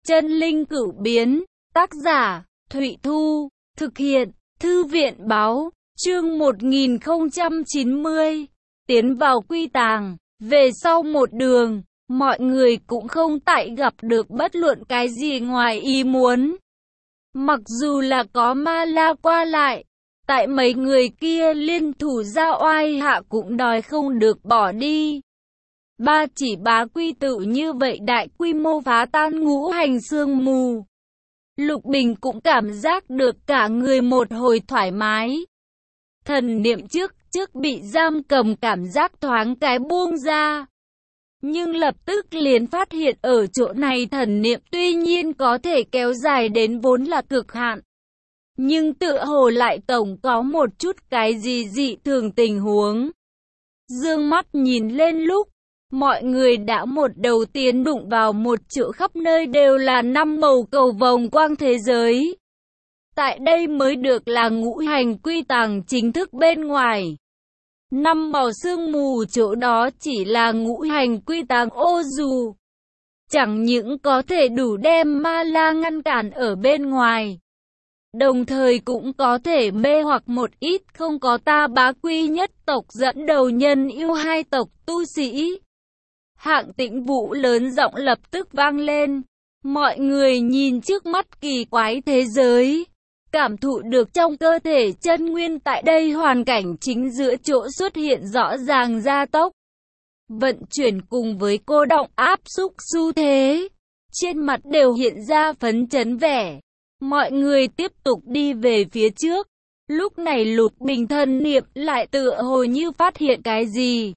Chân linh cửu biến, tác giả, Thụy Thu, thực hiện, Thư viện báo, chương 1090, tiến vào quy tàng, về sau một đường, mọi người cũng không tại gặp được bất luận cái gì ngoài ý muốn. Mặc dù là có ma la qua lại, tại mấy người kia liên thủ ra oai hạ cũng đòi không được bỏ đi. Ba chỉ bá quy tự như vậy đại quy mô phá tan ngũ hành sương mù. Lục Bình cũng cảm giác được cả người một hồi thoải mái. Thần niệm trước bị giam cầm cảm giác thoáng cái buông ra. Nhưng lập tức liền phát hiện ở chỗ này thần niệm tuy nhiên có thể kéo dài đến vốn là cực hạn. Nhưng tựa hồ lại tổng có một chút cái gì dị thường tình huống. Dương mắt nhìn lên lúc, mọi người đã một đầu tiến đụng vào một chỗ khắp nơi đều là 5 màu cầu vồng quang thế giới. Tại đây mới được là ngũ hành quy tàng chính thức bên ngoài. 5 màu sương mù chỗ đó chỉ là ngũ hành quy tàng ô dù. Chẳng những có thể đủ đem ma la ngăn cản ở bên ngoài. Đồng thời cũng có thể mê hoặc một ít không có ta bá quy nhất tộc dẫn đầu nhân yêu hai tộc tu sĩ. Hạng Tĩnh Vũ lớn giọng lập tức vang lên. Mọi người nhìn trước mắt kỳ quái thế giới. Cảm thụ được trong cơ thể chân nguyên tại đây hoàn cảnh chính giữa chỗ xuất hiện rõ ràng gia tốc. Vận chuyển cùng với cô động áp xúc xu thế. Trên mặt đều hiện ra phấn chấn vẻ. Mọi người tiếp tục đi về phía trước. Lúc này Lục Bình thần niệm lại tựa hồ như phát hiện cái gì.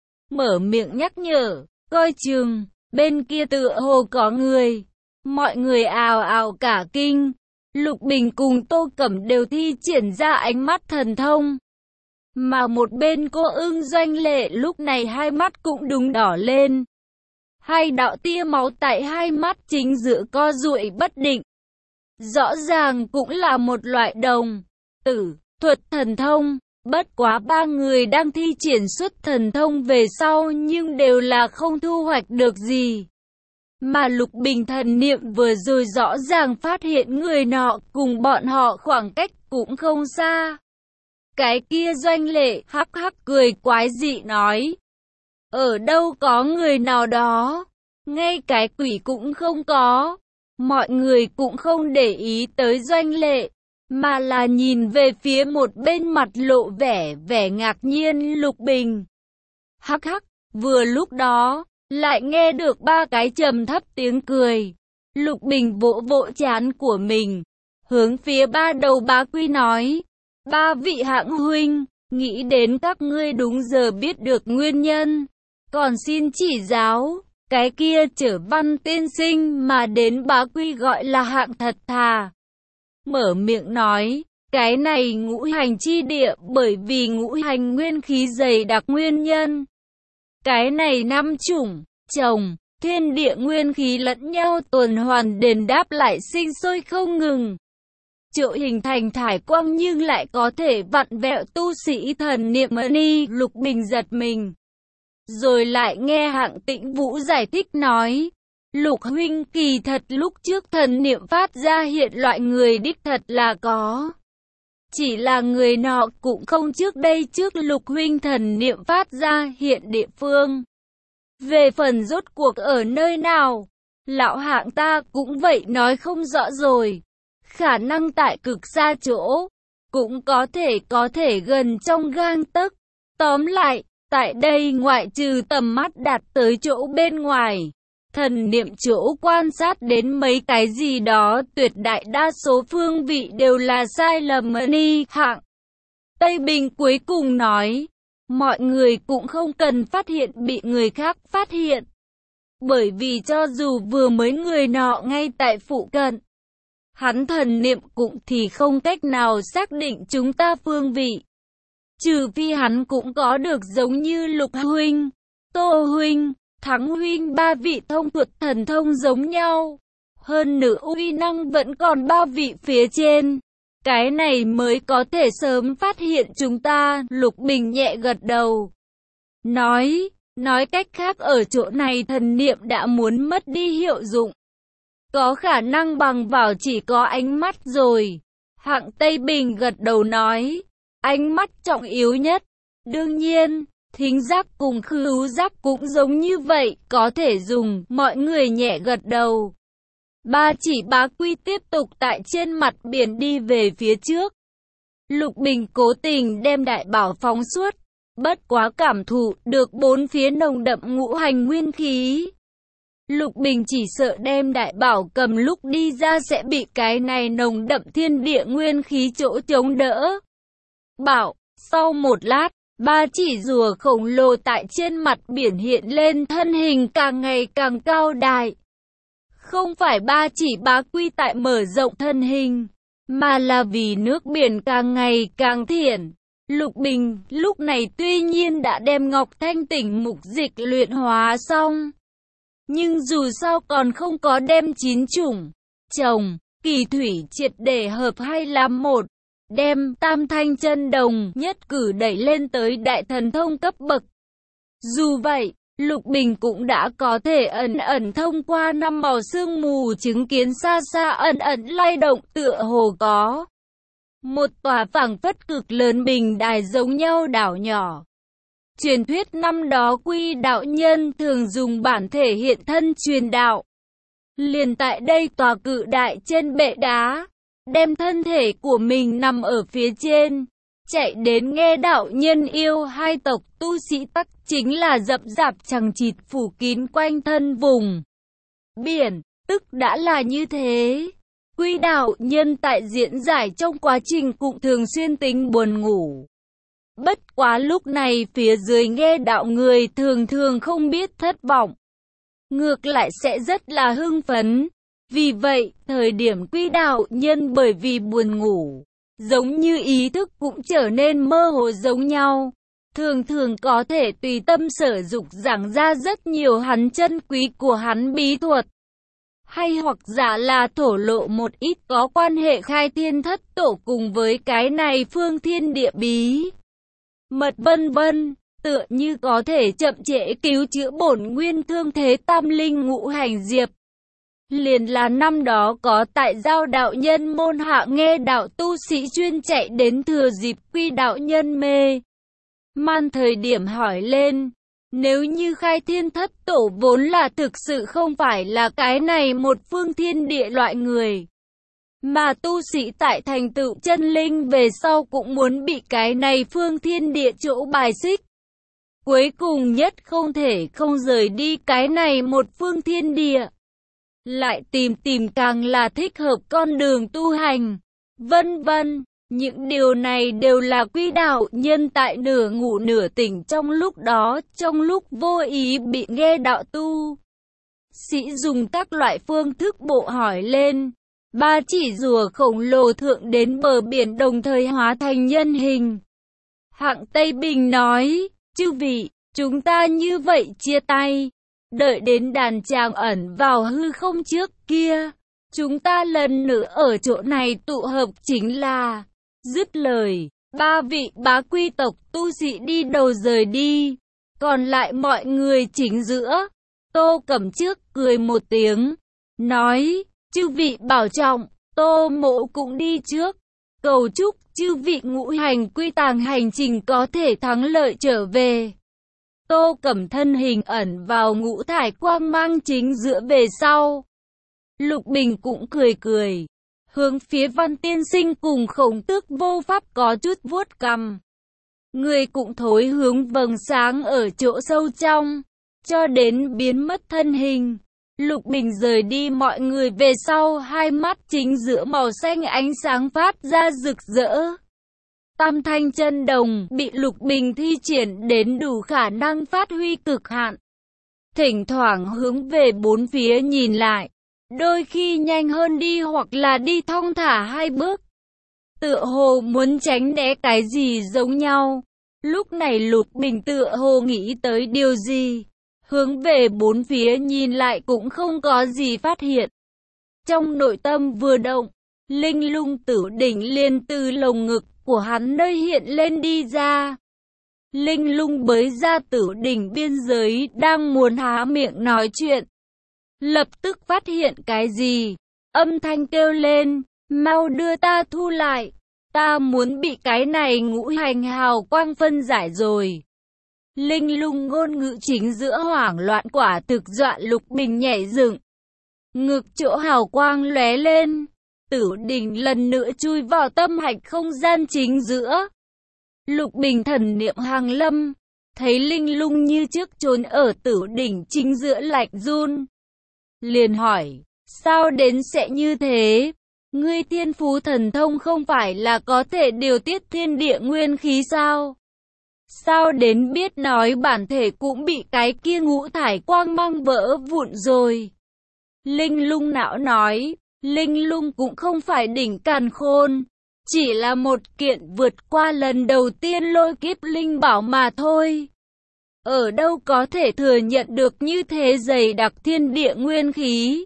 Mở miệng nhắc nhở, coi chừng, bên kia tựa hồ có người. Mọi người ào ào cả kinh. Lục Bình cùng Tô Cẩm đều thi triển ra ánh mắt thần thông. Mà một bên cô Ưng Doanh Lệ lúc này hai mắt cũng đúng đỏ lên. Hai đạo tia máu tại hai mắt chính giữa co duỗi bất định. Rõ ràng cũng là một loại đồng tử thuật thần thông. Bất quá ba người đang thi triển xuất thần thông về sau nhưng đều là không thu hoạch được gì. Mà Lục Bình thần niệm vừa rồi rõ ràng phát hiện người nọ cùng bọn họ khoảng cách cũng không xa. Cái kia Doanh Lệ hắc hắc cười quái dị nói. Ở đâu có người nào đó, ngay cái quỷ cũng không có. Mọi người cũng không để ý tới Doanh Lệ, mà là nhìn về phía một bên mặt lộ vẻ ngạc nhiên Lục Bình. Hắc hắc, vừa lúc đó, lại nghe được ba cái trầm thấp tiếng cười. Lục Bình vỗ vỗ trán của mình, hướng phía ba đầu bá quy nói. Ba vị hạng huynh, nghĩ đến các ngươi đúng giờ biết được nguyên nhân. Còn xin chỉ giáo, cái kia Trở Văn tiên sinh mà đến bá quy gọi là hạng thật thà. Mở miệng nói, cái này ngũ hành chi địa bởi vì ngũ hành nguyên khí dày đặc nguyên nhân. Cái này năm chủng, trồng, thiên địa nguyên khí lẫn nhau tuần hoàn đền đáp lại sinh sôi không ngừng. Chỗ hình thành thải quang nhưng lại có thể vặn vẹo tu sĩ thần niệm ni. Lục Bình giật mình. Rồi lại nghe Hạng Tĩnh Vũ giải thích nói. Lục huynh kỳ thật lúc trước thần niệm phát ra hiện loại người đích thật là có. Chỉ là người nọ cũng không trước đây trước Lục huynh thần niệm phát ra hiện địa phương. Về phần rốt cuộc ở nơi nào, lão Hạng ta cũng vậy nói không rõ rồi. Khả năng tại cực xa chỗ, cũng có thể gần trong gang tấc. Tóm lại, tại đây ngoại trừ tầm mắt đạt tới chỗ bên ngoài, thần niệm chỗ quan sát đến mấy cái gì đó tuyệt đại đa số phương vị đều là sai lầm ni. Hạng Tây Bình cuối cùng nói, mọi người cũng không cần phát hiện bị người khác phát hiện. Bởi vì cho dù vừa mới người nọ ngay tại phụ cận, hắn thần niệm cũng thì không cách nào xác định chúng ta phương vị. Trừ phi hắn cũng có được giống như Lục huynh, Tô huynh, Thắng huynh ba vị thông thuật thần thông giống nhau. Hơn nữa uy năng vẫn còn ba vị phía trên. Cái này mới có thể sớm phát hiện chúng ta. Lục Bình nhẹ gật đầu. Nói cách khác ở chỗ này thần niệm đã muốn mất đi hiệu dụng. Có khả năng bằng vào chỉ có ánh mắt rồi. Hạng Tây Bình gật đầu nói, ánh mắt trọng yếu nhất. Đương nhiên, thính giác cùng khứu giác cũng giống như vậy, có thể dùng. Mọi người nhẹ gật đầu. Ba chỉ bá quy tiếp tục tại trên mặt biển đi về phía trước. Lục Bình cố tình đem đại bảo phóng suốt, bất quá cảm thụ được bốn phía nồng đậm ngũ hành nguyên khí. Lục Bình chỉ sợ đem đại bảo cầm lúc đi ra sẽ bị cái này nồng đậm thiên địa nguyên khí chỗ chống đỡ. Bảo, sau một lát, ba chỉ rùa khổng lồ tại trên mặt biển hiện lên, thân hình càng ngày càng cao đại. Không phải ba chỉ bá quy tại mở rộng thân hình, mà là vì nước biển càng ngày càng thiển. Lục Bình lúc này tuy nhiên đã đem Ngọc Thanh Tỉnh mục dịch luyện hóa xong, nhưng dù sao còn không có đem 9 chủng trồng kỳ thủy triệt để hợp hay làm một, đem Tam Thanh Chân Đồng nhất cử đẩy lên tới đại thần thông cấp bậc. Dù vậy, Lục Bình cũng đã có thể ẩn ẩn thông qua năm màu sương mù chứng kiến xa xa ẩn ẩn lay động, tựa hồ có một tòa phảng phất cực lớn bình đài giống nhau đảo nhỏ. Truyền thuyết năm đó Quy đạo nhân thường dùng bản thể hiện thân truyền đạo. Liền tại đây tòa cự đại trên bệ đá, đem thân thể của mình nằm ở phía trên, chạy đến nghe đạo nhân yêu hai tộc tu sĩ tắc chính là rậm rạp chằng chịt phủ kín quanh thân vùng biển, tức đã là như thế. Quy đạo nhân tại diễn giải trong quá trình cũng thường xuyên tính buồn ngủ. Bất quá lúc này phía dưới nghe đạo người thường thường không biết thất vọng, ngược lại sẽ rất là hưng phấn. Vì vậy, thời điểm Quy đạo nhân bởi vì buồn ngủ, giống như ý thức cũng trở nên mơ hồ giống nhau, thường thường có thể tùy tâm sở dục giảng ra rất nhiều hắn chân quý của hắn bí thuật, hay hoặc giả là thổ lộ một ít có quan hệ khai thiên thất tổ cùng với cái này phương thiên địa bí mật vân vân, tựa như có thể chậm trễ cứu chữa bổn nguyên thương thế tam linh ngũ hành diệp. Liền là năm đó có tại giao đạo nhân môn hạ nghe đạo tu sĩ chuyên chạy đến thừa dịp Quy đạo nhân mê man thời điểm hỏi lên, nếu như khai thiên thất tổ vốn là thực sự không phải là cái này một phương thiên địa loại người, mà tu sĩ tại thành tựu chân linh về sau cũng muốn bị cái này phương thiên địa chỗ bài xích, cuối cùng nhất không thể không rời đi cái này một phương thiên địa, lại tìm càng là thích hợp con đường tu hành, vân vân. Những điều này đều là Quy đạo nhân tại nửa ngủ nửa tỉnh trong lúc đó, trong lúc vô ý bị nghe đạo tu sĩ dùng các loại phương thức bộ hỏi lên. Ba chỉ rùa khổng lồ thượng đến bờ biển đồng thời hóa thành nhân hình. Hạng Tây Bình nói, chư vị, chúng ta như vậy chia tay, đợi đến đàn tràng ẩn vào hư không trước kia, chúng ta lần nữa ở chỗ này tụ hợp chính là. Dứt lời, ba vị bá quy tộc tu sĩ đi đầu rời đi, còn lại mọi người chính giữa. Tô Cẩm trước cười một tiếng, nói, chư vị bảo trọng, Tô Mộ cũng đi trước, cầu chúc chư vị ngũ hành quy tàng hành trình có thể thắng lợi trở về. Tô Cẩm thân hình ẩn vào ngũ thải quang mang chính giữa về sau. Lục Bình cũng cười, hướng phía Văn tiên sinh cùng Khổng Tước vô pháp có chút vuốt cằm. Người cũng thối hướng vầng sáng ở chỗ sâu trong, cho đến biến mất thân hình. Lục Bình rời đi mọi người về sau, hai mắt chính giữa màu xanh ánh sáng phát ra rực rỡ. Tam Thanh Chân Đồng bị Lục Bình thi triển đến đủ khả năng phát huy cực hạn. Thỉnh thoảng hướng về bốn phía nhìn lại, đôi khi nhanh hơn đi hoặc là đi thong thả hai bước, tựa hồ muốn tránh né cái gì giống nhau. Lúc này Lục Bình tựa hồ nghĩ tới điều gì, hướng về bốn phía nhìn lại cũng không có gì phát hiện. Trong nội tâm vừa động, linh lung tử đỉnh liền từ lồng ngực của hắn nơi hiện lên đi ra. Linh lung bới ra tử đỉnh biên giới, đang muốn há miệng nói chuyện. lập tức phát hiện cái gì. Âm thanh kêu lên, mau đưa ta thu lại. Ta muốn bị cái này ngũ hành hào quang phân giải rồi. Linh lung ngôn ngữ chính giữa hoảng loạn quả thực dọa Lục Bình nhảy dựng. Ngực chỗ hào quang lóe lên. Tử đỉnh lần nữa chui vào tâm hạch không gian chính giữa. Lục Bình thần niệm hàng lâm. Thấy linh lung như trước trốn ở tử đỉnh chính giữa lạnh run. Liền hỏi, sao đến sẽ như thế? Ngươi thiên phú thần thông không phải là có thể điều tiết thiên địa nguyên khí sao? Sao đến biết nói bản thể cũng bị cái kia ngũ thải quang mang vỡ vụn rồi? Linh lung não nói, linh lung cũng không phải đỉnh càn khôn. Chỉ là một kiện vượt qua lần đầu tiên lôi kiếp linh bảo mà thôi. Ở đâu có thể thừa nhận được như thế dày đặc thiên địa nguyên khí.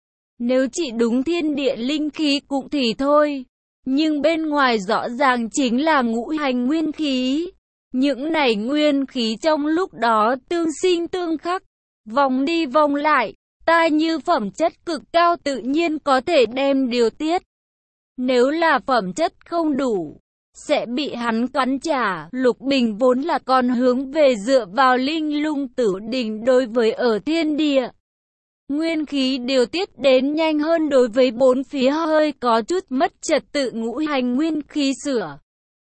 Nếu chỉ đúng thiên địa linh khí cũng thì thôi. Nhưng bên ngoài rõ ràng chính là ngũ hành nguyên khí. Những này nguyên khí trong lúc đó tương sinh tương khắc, vòng đi vòng lại. Ta như phẩm chất cực cao tự nhiên có thể đem điều tiết. Nếu là phẩm chất không đủ, sẽ bị hắn cắn trả. Lục Bình vốn là con hướng về dựa vào linh lung tử đỉnh đối với ở thiên địa. Nguyên khí điều tiết đến nhanh hơn đối với bốn phía hơi có chút mất trật tự ngũ hành nguyên khí sửa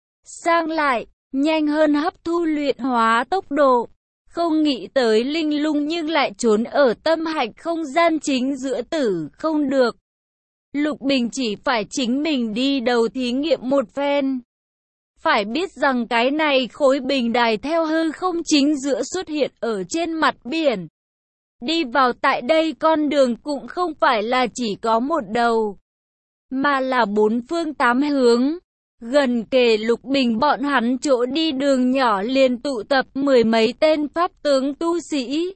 sang lại, nhanh hơn hấp thu luyện hóa tốc độ. Không nghĩ tới linh lung nhưng lại trốn ở tâm hạch không gian chính giữa tử không được. Lục Bình chỉ phải chính mình đi đầu thí nghiệm một phen. Phải biết rằng cái này khối bình đài theo hư không chính giữa xuất hiện ở trên mặt biển. Đi vào tại đây con đường cũng không phải là chỉ có một đầu, mà là bốn phương tám hướng. Gần kề Lục Bình bọn hắn chỗ đi đường nhỏ liền tụ tập mười mấy tên pháp tướng tu sĩ.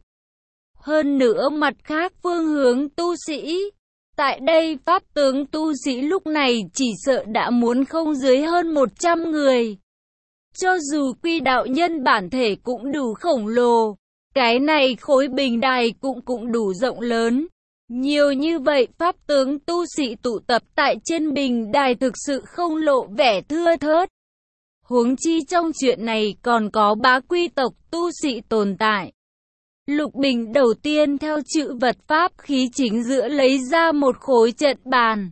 Hơn nữa mặt khác phương hướng tu sĩ. Tại đây pháp tướng tu sĩ lúc này chỉ sợ đã muốn không dưới hơn 100 người. Cho dù Quy đạo nhân bản thể cũng đủ khổng lồ, cái này khối bình đài cũng đủ rộng lớn. Nhiều như vậy pháp tướng tu sĩ tụ tập tại trên bình đài thực sự không lộ vẻ thưa thớt. Huống chi trong chuyện này còn có bá quy tộc tu sĩ tồn tại. Lục Bình đầu tiên theo chữ vật pháp khí chính giữa lấy ra một khối trận bàn.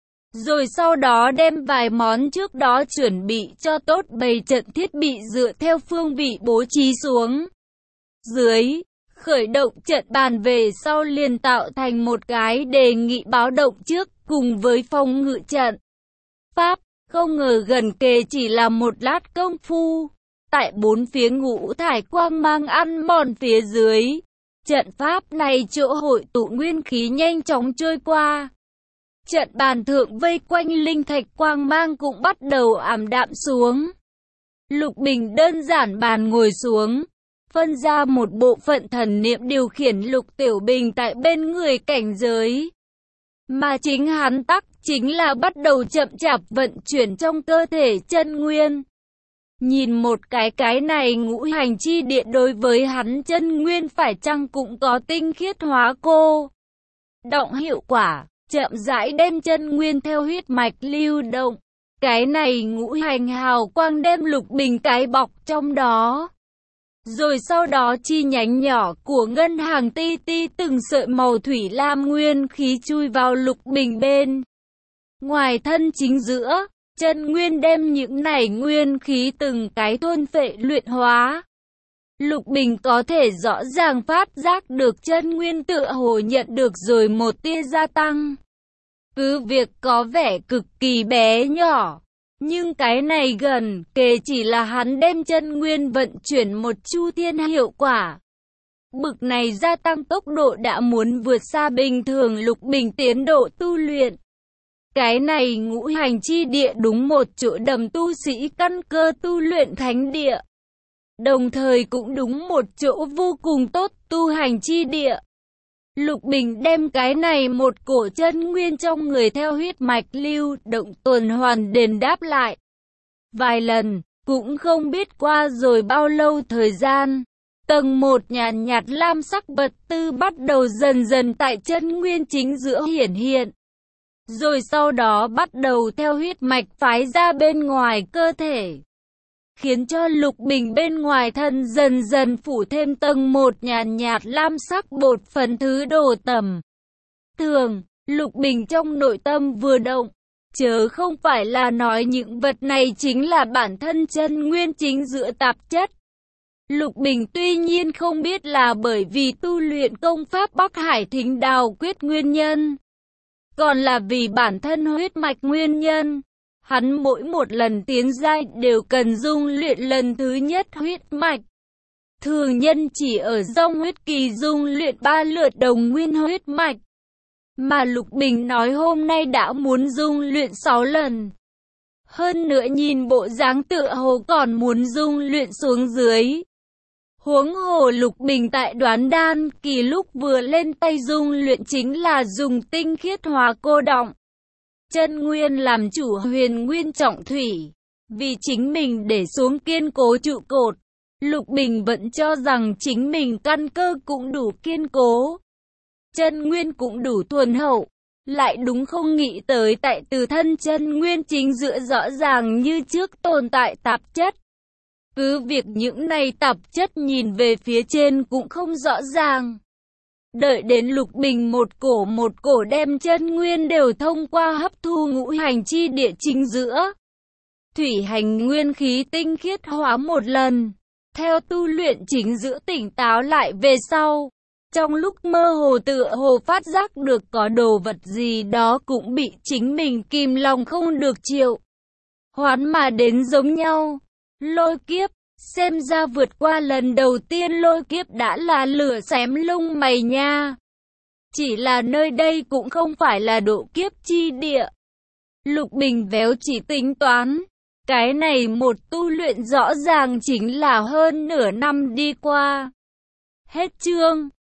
Rồi sau đó đem vài món trước đó chuẩn bị cho tốt bày trận thiết bị dựa theo phương vị bố trí xuống. Dưới, khởi động trận bàn về sau liền tạo thành một cái đề nghị báo động trước cùng với phòng ngự trận. Pháp, không ngờ gần kề chỉ là một lát công phu. Tại bốn phía ngũ thải quang mang ăn mòn phía dưới, trận pháp này chỗ hội tụ nguyên khí nhanh chóng trôi qua. Trận bàn thượng vây quanh linh thạch quang mang cũng bắt đầu ảm đạm xuống. Lục Bình đơn giản bàn ngồi xuống, phân ra một bộ phận thần niệm điều khiển Lục Tiểu Bình tại bên người cảnh giới. Mà chính hắn tắc chính là bắt đầu chậm chạp vận chuyển trong cơ thể chân nguyên. Nhìn một cái này ngũ hành chi địa đối với hắn chân nguyên phải chăng cũng có tinh khiết hóa cô động hiệu quả, chậm rãi đem chân nguyên theo huyết mạch lưu động. Cái này ngũ hành hào quang đem Lục Bình cái bọc trong đó. Rồi sau đó chi nhánh nhỏ của ngân hàng ti ti từng sợi màu thủy lam nguyên khí chui vào Lục Bình bên ngoài thân chính giữa. Chân nguyên đem những này nguyên khí từng cái thôn phệ luyện hóa. Lục Bình có thể rõ ràng phát giác được chân nguyên tựa hồ nhận được rồi một tia gia tăng. Cứ việc có vẻ cực kỳ bé nhỏ, nhưng cái này gần kề chỉ là hắn đem chân nguyên vận chuyển một chu thiên hiệu quả. Bực này gia tăng tốc độ đã muốn vượt xa bình thường Lục Bình tiến độ tu luyện. Cái này ngũ hành chi địa đúng một chỗ đầm tu sĩ căn cơ tu luyện thánh địa. Đồng thời cũng đúng một chỗ vô cùng tốt tu hành chi địa. Lục Bình đem cái này một cổ chân nguyên trong người theo huyết mạch lưu động tuần hoàn đền đáp lại. Vài lần, cũng không biết qua rồi bao lâu thời gian. Tầng 1 nhàn nhạt lam sắc vật tư bắt đầu dần dần tại chân nguyên chính giữa hiển hiện. Rồi sau đó bắt đầu theo huyết mạch phái ra bên ngoài cơ thể, khiến cho Lục Bình bên ngoài thân dần dần phủ thêm tầng 1 nhàn nhạt lam sắc bột phấn thứ đồ tầm thường. Lục Bình trong nội tâm vừa động, chớ không phải là nói những vật này chính là bản thân chân nguyên chính giữa tạp chất. Lục Bình tuy nhiên không biết là bởi vì tu luyện công pháp Bắc Hải Thính Đào Quyết nguyên nhân, còn là vì bản thân huyết mạch nguyên nhân. Hắn mỗi một lần tiến giai đều cần dung luyện lần thứ nhất huyết mạch. Thường nhân chỉ ở dòng huyết kỳ dung luyện 3 lượt đồng nguyên huyết mạch, mà Lục Bình nói hôm nay đã muốn dung luyện 6 lần. Hơn nữa nhìn bộ dáng tựa hồ còn muốn dung luyện xuống dưới. Huống hồ Lục Bình tại Đoán Đan kỳ lúc vừa lên tay dung luyện chính là dùng tinh khiết hóa cô đọng chân nguyên làm chủ huyền nguyên trọng thủy. Vì chính mình để xuống kiên cố trụ cột, Lục Bình vẫn cho rằng chính mình căn cơ cũng đủ kiên cố, chân nguyên cũng đủ thuần hậu. Lại đúng không nghĩ tới tại từ thân chân nguyên chính giữa rõ ràng như trước tồn tại tạp chất. Cứ việc những này tạp chất nhìn về phía trên cũng không rõ ràng. Đợi đến Lục Bình một cổ đem chân nguyên đều thông qua hấp thu ngũ hành chi địa chính giữa. Thủy hành nguyên khí tinh khiết hóa một lần. Theo tu luyện chính giữa tỉnh táo lại về sau. Trong lúc mơ hồ tựa hồ phát giác được có đồ vật gì đó cũng bị chính mình kìm lòng không được chịu hoán mà đến giống nhau. Lôi kiếp, xem ra vượt qua lần đầu tiên lôi kiếp đã là lửa xém lông mày nha. Chỉ là nơi đây cũng không phải là độ kiếp chi địa. Lục Bình véo chỉ tính toán, cái này một tu luyện rõ ràng chính là hơn nửa năm đi qua. Hết chương.